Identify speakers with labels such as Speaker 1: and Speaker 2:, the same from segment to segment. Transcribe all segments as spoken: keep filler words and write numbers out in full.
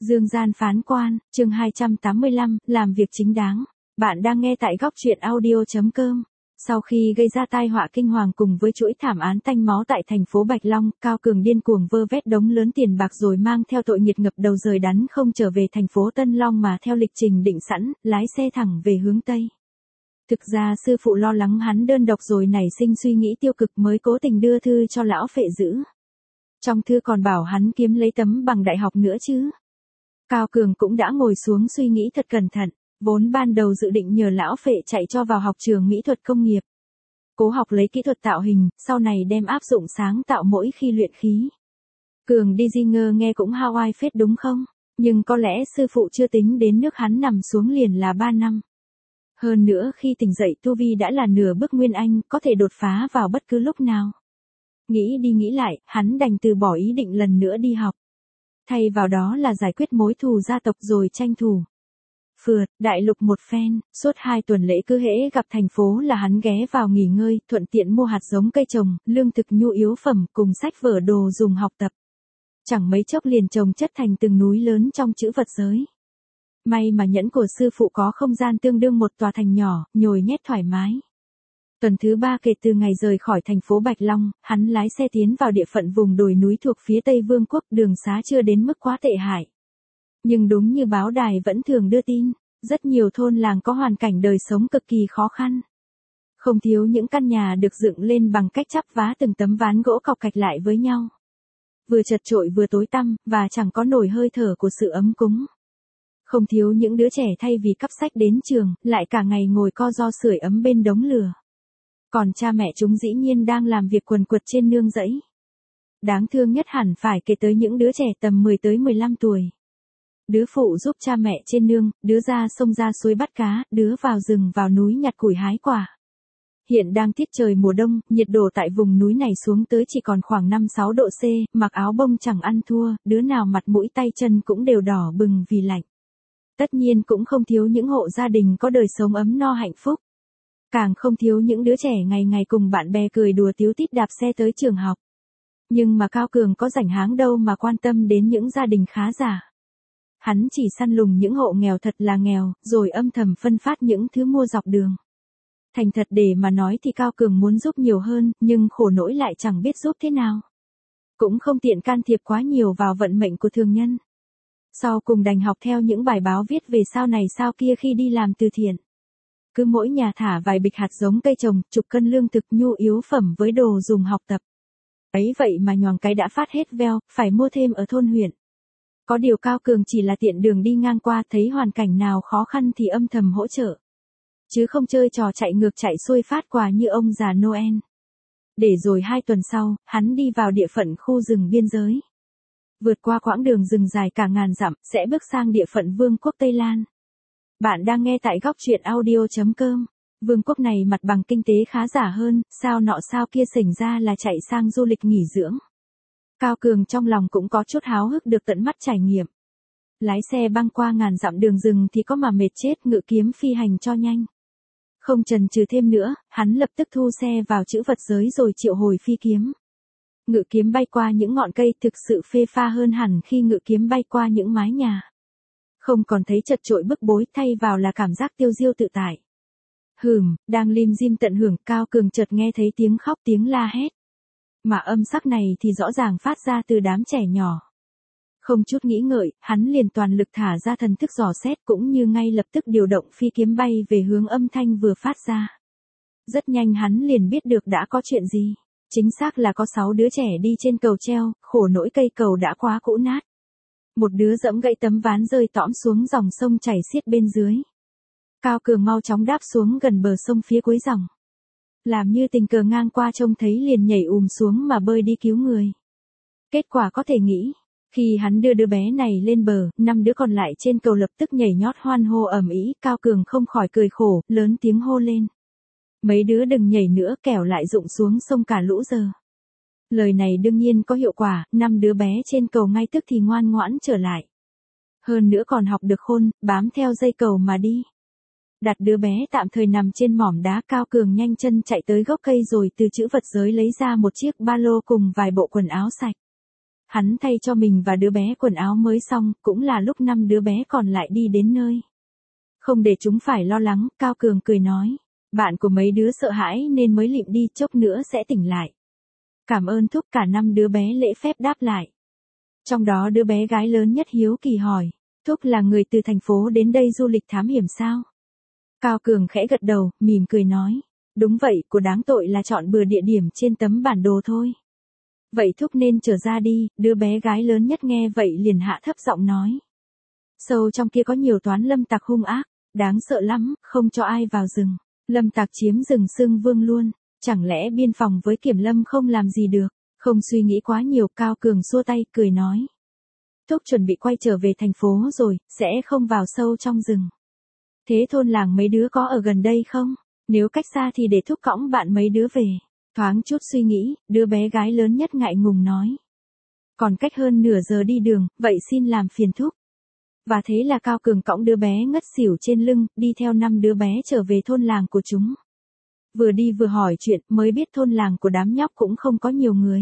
Speaker 1: Dương gian phán quan, chương hai trăm tám mươi lăm, làm việc chính đáng. Bạn đang nghe tại góc truyện audio chấm com. Sau khi gây ra tai họa kinh hoàng cùng với chuỗi thảm án tanh máu tại thành phố Bạch Long, Cao Cường điên cuồng vơ vét đống lớn tiền bạc rồi mang theo tội nghiệt ngập đầu rời đắn không trở về thành phố Tân Long mà theo lịch trình định sẵn, lái xe thẳng về hướng Tây. Thực ra sư phụ lo lắng hắn đơn độc rồi nảy sinh suy nghĩ tiêu cực mới cố tình đưa thư cho lão phệ giữ. Trong thư còn bảo hắn kiếm lấy tấm bằng đại học nữa chứ. Cao Cường cũng đã ngồi xuống suy nghĩ thật cẩn thận, vốn ban đầu dự định nhờ lão phệ chạy cho vào học trường mỹ thuật công nghiệp. Cố học lấy kỹ thuật tạo hình, sau này đem áp dụng sáng tạo mỗi khi luyện khí. Cường đi di ngơ nghe cũng hao ai phết đúng không? Nhưng có lẽ sư phụ chưa tính đến nước hắn nằm xuống liền là ba năm. Hơn nữa khi tỉnh dậy tu vi đã là nửa bước nguyên anh, có thể đột phá vào bất cứ lúc nào. Nghĩ đi nghĩ lại, hắn đành từ bỏ ý định lần nữa đi học. Thay vào đó là giải quyết mối thù gia tộc rồi tranh thủ phượt đại lục một phen, suốt hai tuần lễ cứ hễ gặp thành phố là hắn ghé vào nghỉ ngơi, thuận tiện mua hạt giống cây trồng, lương thực nhu yếu phẩm cùng sách vở đồ dùng học tập. Chẳng mấy chốc liền trồng chất thành từng núi lớn trong chữ vật giới. May mà nhẫn của sư phụ có không gian tương đương một tòa thành nhỏ, nhồi nhét thoải mái. Tuần thứ ba kể từ ngày rời khỏi thành phố Bạch Long, hắn lái xe tiến vào địa phận vùng đồi núi thuộc phía Tây Vương quốc, đường xá chưa đến mức quá tệ hại. Nhưng đúng như báo đài vẫn thường đưa tin, rất nhiều thôn làng có hoàn cảnh đời sống cực kỳ khó khăn. Không thiếu những căn nhà được dựng lên bằng cách chắp vá từng tấm ván gỗ cọc cạch lại với nhau. Vừa chật chội vừa tối tăm, và chẳng có nổi hơi thở của sự ấm cúng. Không thiếu những đứa trẻ thay vì cắp sách đến trường, lại cả ngày ngồi co ro sưởi ấm bên đống lửa. Còn cha mẹ chúng dĩ nhiên đang làm việc quần quật trên nương rẫy. Đáng thương nhất hẳn phải kể tới những đứa trẻ tầm mười tới mười lăm tuổi. Đứa phụ giúp cha mẹ trên nương, đứa ra sông ra suối bắt cá, đứa vào rừng vào núi nhặt củi hái quả. Hiện đang tiết trời mùa đông, nhiệt độ tại vùng núi này xuống tới chỉ còn khoảng năm sáu độ C, mặc áo bông chẳng ăn thua, đứa nào mặt mũi tay chân cũng đều đỏ bừng vì lạnh. Tất nhiên cũng không thiếu những hộ gia đình có đời sống ấm no hạnh phúc. Càng không thiếu những đứa trẻ ngày ngày cùng bạn bè cười đùa tíu tít đạp xe tới trường học. Nhưng mà Cao Cường có rảnh háng đâu mà quan tâm đến những gia đình khá giả. Hắn chỉ săn lùng những hộ nghèo thật là nghèo, rồi âm thầm phân phát những thứ mua dọc đường. Thành thật để mà nói thì Cao Cường muốn giúp nhiều hơn, nhưng khổ nỗi lại chẳng biết giúp thế nào. Cũng không tiện can thiệp quá nhiều vào vận mệnh của thường nhân. Sau cùng đành học theo những bài báo viết về sao này sao kia khi đi làm từ thiện. Cứ mỗi nhà thả vài bịch hạt giống cây trồng, chục cân lương thực nhu yếu phẩm với đồ dùng học tập. Ấy vậy mà nhoàng cái đã phát hết veo, phải mua thêm ở thôn huyện. Có điều Cao Cường chỉ là tiện đường đi ngang qua, thấy hoàn cảnh nào khó khăn thì âm thầm hỗ trợ. Chứ không chơi trò chạy ngược chạy xuôi phát quà như ông già Noel. Để rồi hai tuần sau, hắn đi vào địa phận khu rừng biên giới. Vượt qua quãng đường rừng dài cả ngàn dặm, sẽ bước sang địa phận Vương quốc Tây Lan. Bạn đang nghe tại góc truyện audio chấm com. Vương quốc này mặt bằng kinh tế khá giả hơn, sao nọ sao kia xảy ra là chạy sang du lịch nghỉ dưỡng. Cao Cường trong lòng cũng có chút háo hức được tận mắt trải nghiệm. Lái xe băng qua ngàn dặm đường rừng thì có mà mệt chết, ngự kiếm phi hành cho nhanh. Không chần chừ thêm nữa, hắn lập tức thu xe vào chữ vật giới rồi triệu hồi phi kiếm. Ngự kiếm bay qua những ngọn cây thực sự phê pha hơn hẳn khi ngự kiếm bay qua những mái nhà. Không còn thấy chật chội bức bối, thay vào là cảm giác tiêu diêu tự tại. Hừm, đang lim dim tận hưởng, Cao Cường chợt nghe thấy tiếng khóc tiếng la hét. Mà âm sắc này thì rõ ràng phát ra từ đám trẻ nhỏ. Không chút nghĩ ngợi, hắn liền toàn lực thả ra thần thức dò xét cũng như ngay lập tức điều động phi kiếm bay về hướng âm thanh vừa phát ra. Rất nhanh hắn liền biết được đã có chuyện gì. Chính xác là có sáu đứa trẻ đi trên cầu treo, khổ nỗi cây cầu đã quá cũ nát. Một đứa giẫm gãy tấm ván rơi tõm xuống dòng sông chảy xiết bên dưới. Cao Cường mau chóng đáp xuống gần bờ sông phía cuối dòng. Làm như tình cờ ngang qua trông thấy liền nhảy ùm xuống mà bơi đi cứu người. Kết quả có thể nghĩ, khi hắn đưa đứa bé này lên bờ, năm đứa còn lại trên cầu lập tức nhảy nhót hoan hô ầm ĩ, Cao Cường không khỏi cười khổ, lớn tiếng hô lên. Mấy đứa đừng nhảy nữa kẻo lại rụng xuống sông cả lũ giờ. Lời này đương nhiên có hiệu quả, năm đứa bé trên cầu ngay tức thì ngoan ngoãn trở lại. Hơn nữa còn học được khôn, bám theo dây cầu mà đi. Đặt đứa bé tạm thời nằm trên mỏm đá, Cao Cường nhanh chân chạy tới gốc cây rồi từ chữ vật giới lấy ra một chiếc ba lô cùng vài bộ quần áo sạch. Hắn thay cho mình và đứa bé quần áo mới xong, cũng là lúc năm đứa bé còn lại đi đến nơi. Không để chúng phải lo lắng, Cao Cường cười nói. Bạn của mấy đứa sợ hãi nên mới lịm đi, chốc nữa sẽ tỉnh lại. Cảm ơn thúc, cả năm đứa bé lễ phép đáp lại. Trong đó đứa bé gái lớn nhất hiếu kỳ hỏi. Thúc là người từ thành phố đến đây du lịch thám hiểm sao? Cao Cường khẽ gật đầu, mỉm cười nói. Đúng vậy, của đáng tội là chọn bừa địa điểm trên tấm bản đồ thôi. Vậy thúc nên trở ra đi, đứa bé gái lớn nhất nghe vậy liền hạ thấp giọng nói. Sâu trong kia có nhiều toán lâm tặc hung ác, đáng sợ lắm, không cho ai vào rừng. Lâm tặc chiếm rừng Xương Vương luôn, chẳng lẽ biên phòng với kiểm lâm không làm gì được? Không suy nghĩ quá nhiều, Cao Cường xua tay, cười nói. Thúc chuẩn bị quay trở về thành phố rồi, sẽ không vào sâu trong rừng. Thế thôn làng mấy đứa có ở gần đây không? Nếu cách xa thì để thúc cõng bạn mấy đứa về. Thoáng chút suy nghĩ, đứa bé gái lớn nhất ngại ngùng nói. Còn cách hơn nửa giờ đi đường, vậy xin làm phiền thúc. Và thế là Cao Cường cõng đứa bé ngất xỉu trên lưng, đi theo năm đứa bé trở về thôn làng của chúng. Vừa đi vừa hỏi chuyện, mới biết thôn làng của đám nhóc cũng không có nhiều người.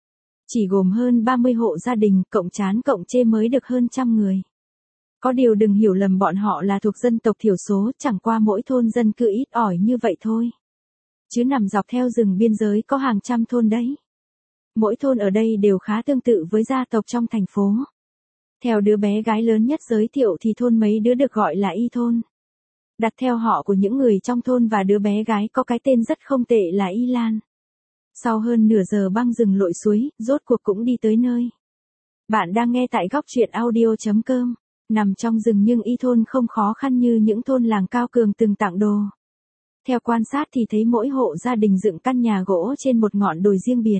Speaker 1: Chỉ gồm hơn ba mươi hộ gia đình, cộng chán cộng chê mới được hơn trăm người. Có điều đừng hiểu lầm, bọn họ là thuộc dân tộc thiểu số, chẳng qua mỗi thôn dân cư ít ỏi như vậy thôi. Chứ nằm dọc theo rừng biên giới có hàng trăm thôn đấy. Mỗi thôn ở đây đều khá tương tự với gia tộc trong thành phố. Theo đứa bé gái lớn nhất giới thiệu thì thôn mấy đứa được gọi là Y thôn. Đặt theo họ của những người trong thôn, và đứa bé gái có cái tên rất không tệ là Y Lan. Sau hơn nửa giờ băng rừng lội suối, rốt cuộc cũng đi tới nơi. Bạn đang nghe tại góc truyện audio chấm com. Nằm trong rừng nhưng Y thôn không khó khăn như những thôn làng Cao Cường từng tặng đồ. Theo quan sát thì thấy mỗi hộ gia đình dựng căn nhà gỗ trên một ngọn đồi riêng biệt.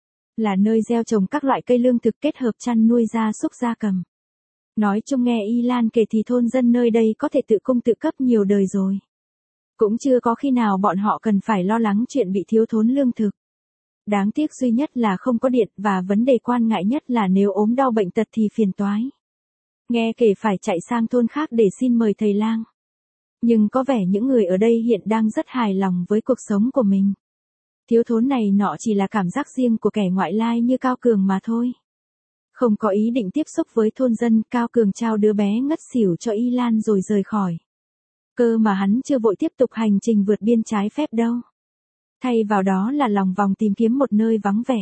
Speaker 1: Là nơi gieo trồng các loại cây lương thực kết hợp chăn nuôi gia súc gia cầm. Nói chung nghe Y Lan kể thì thôn dân nơi đây có thể tự cung tự cấp nhiều đời rồi. Cũng chưa có khi nào bọn họ cần phải lo lắng chuyện bị thiếu thốn lương thực. Đáng tiếc duy nhất là không có điện, và vấn đề quan ngại nhất là nếu ốm đau bệnh tật thì phiền toái. Nghe kể phải chạy sang thôn khác để xin mời thầy lang. Nhưng có vẻ những người ở đây hiện đang rất hài lòng với cuộc sống của mình. Thiếu thốn này nọ chỉ là cảm giác riêng của kẻ ngoại lai như Cao Cường mà thôi. Không có ý định tiếp xúc với thôn dân, Cao Cường trao đứa bé ngất xỉu cho Y Lan rồi rời khỏi. Cơ mà hắn chưa vội tiếp tục hành trình vượt biên trái phép đâu. Thay vào đó là lòng vòng tìm kiếm một nơi vắng vẻ.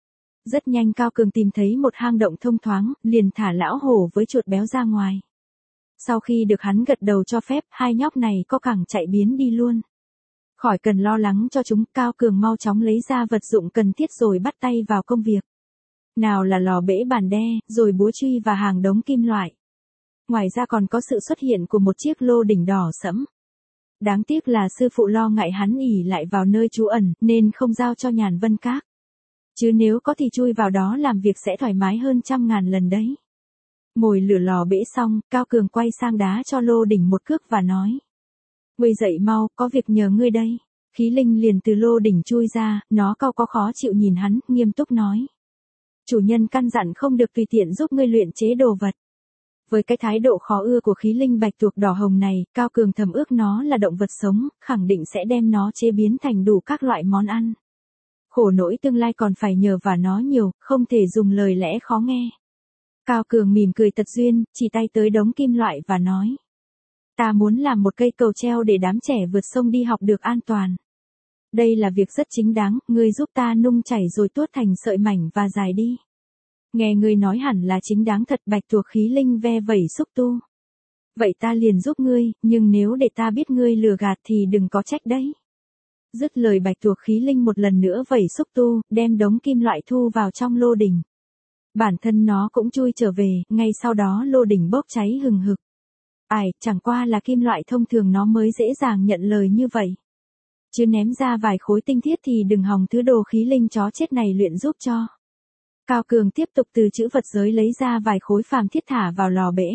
Speaker 1: Rất nhanh Cao Cường tìm thấy một hang động thông thoáng, liền thả lão hổ với chuột béo ra ngoài. Sau khi được hắn gật đầu cho phép, hai nhóc này có cẳng chạy biến đi luôn. Khỏi cần lo lắng cho chúng, Cao Cường mau chóng lấy ra vật dụng cần thiết rồi bắt tay vào công việc. Nào là lò bể bàn đe, rồi búa truy và hàng đống kim loại. Ngoài ra còn có sự xuất hiện của một chiếc lô đỉnh đỏ sẫm. Đáng tiếc là sư phụ lo ngại hắn ỉ lại vào nơi trú ẩn, nên không giao cho Nhàn Vân Các. Chứ nếu có thì chui vào đó làm việc sẽ thoải mái hơn trăm ngàn lần đấy. Mồi lửa lò bể xong, Cao Cường quay sang đá cho lô đỉnh một cước và nói. Ngươi dậy mau, có việc nhờ ngươi đây. Khí linh liền từ lô đỉnh chui ra, nó cau có khó chịu nhìn hắn, nghiêm túc nói. Chủ nhân căn dặn không được tùy tiện giúp ngươi luyện chế đồ vật. Với cái thái độ khó ưa của khí linh bạch tuộc đỏ hồng này, Cao Cường thầm ước nó là động vật sống, khẳng định sẽ đem nó chế biến thành đủ các loại món ăn. Khổ nỗi tương lai còn phải nhờ vào nó nhiều, không thể dùng lời lẽ khó nghe. Cao Cường mỉm cười tật duyên, chỉ tay tới đống kim loại và nói. Ta muốn làm một cây cầu treo để đám trẻ vượt sông đi học được an toàn. Đây là việc rất chính đáng, ngươi giúp ta nung chảy rồi tuốt thành sợi mảnh và dài đi. Nghe ngươi nói hẳn là chính đáng thật, bạch tuộc khí linh ve vẩy xúc tu. Vậy ta liền giúp ngươi, nhưng nếu để ta biết ngươi lừa gạt thì đừng có trách đấy. Dứt lời bạch tuộc khí linh một lần nữa vẩy xúc tu, đem đống kim loại thu vào trong lô đỉnh. Bản thân nó cũng chui trở về, ngay sau đó lô đỉnh bốc cháy hừng hực. Ai, chẳng qua là kim loại thông thường nó mới dễ dàng nhận lời như vậy. Chứ ném ra vài khối tinh thiết thì đừng hòng thứ đồ khí linh chó chết này luyện giúp cho. Cao Cường tiếp tục từ chữ vật giới lấy ra vài khối phàm thiết thả vào lò bể.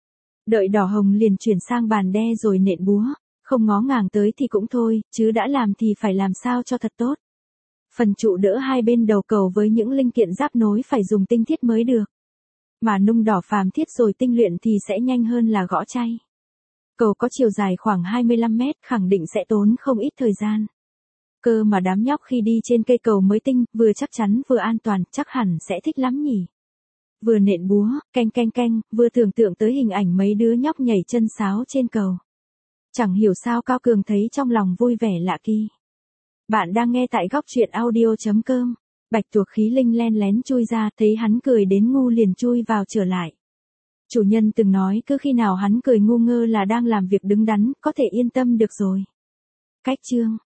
Speaker 1: Đợi đỏ hồng liền chuyển sang bàn đe rồi nện búa, không ngó ngàng tới thì cũng thôi, chứ đã làm thì phải làm sao cho thật tốt. Phần trụ đỡ hai bên đầu cầu với những linh kiện giáp nối phải dùng tinh thiết mới được. Mà nung đỏ phàm thiết rồi tinh luyện thì sẽ nhanh hơn là gõ chay. Cầu có chiều dài khoảng hai mươi lăm mét, khẳng định sẽ tốn không ít thời gian. Cơ mà đám nhóc khi đi trên cây cầu mới tinh, vừa chắc chắn vừa an toàn, chắc hẳn sẽ thích lắm nhỉ. vừa nện búa, canh canh canh, vừa tưởng tượng tới hình ảnh mấy đứa nhóc nhảy chân sáo trên cầu. Chẳng hiểu sao Cao Cường thấy trong lòng vui vẻ lạ kỳ. Bạn đang nghe tại góc truyện audio.com. Bạch tuộc khí linh len lén chui ra, thấy hắn cười đến ngu liền chui vào trở lại. Chủ nhân từng nói cứ khi nào hắn cười ngu ngơ là đang làm việc đứng đắn, có thể yên tâm được rồi. Cách chương.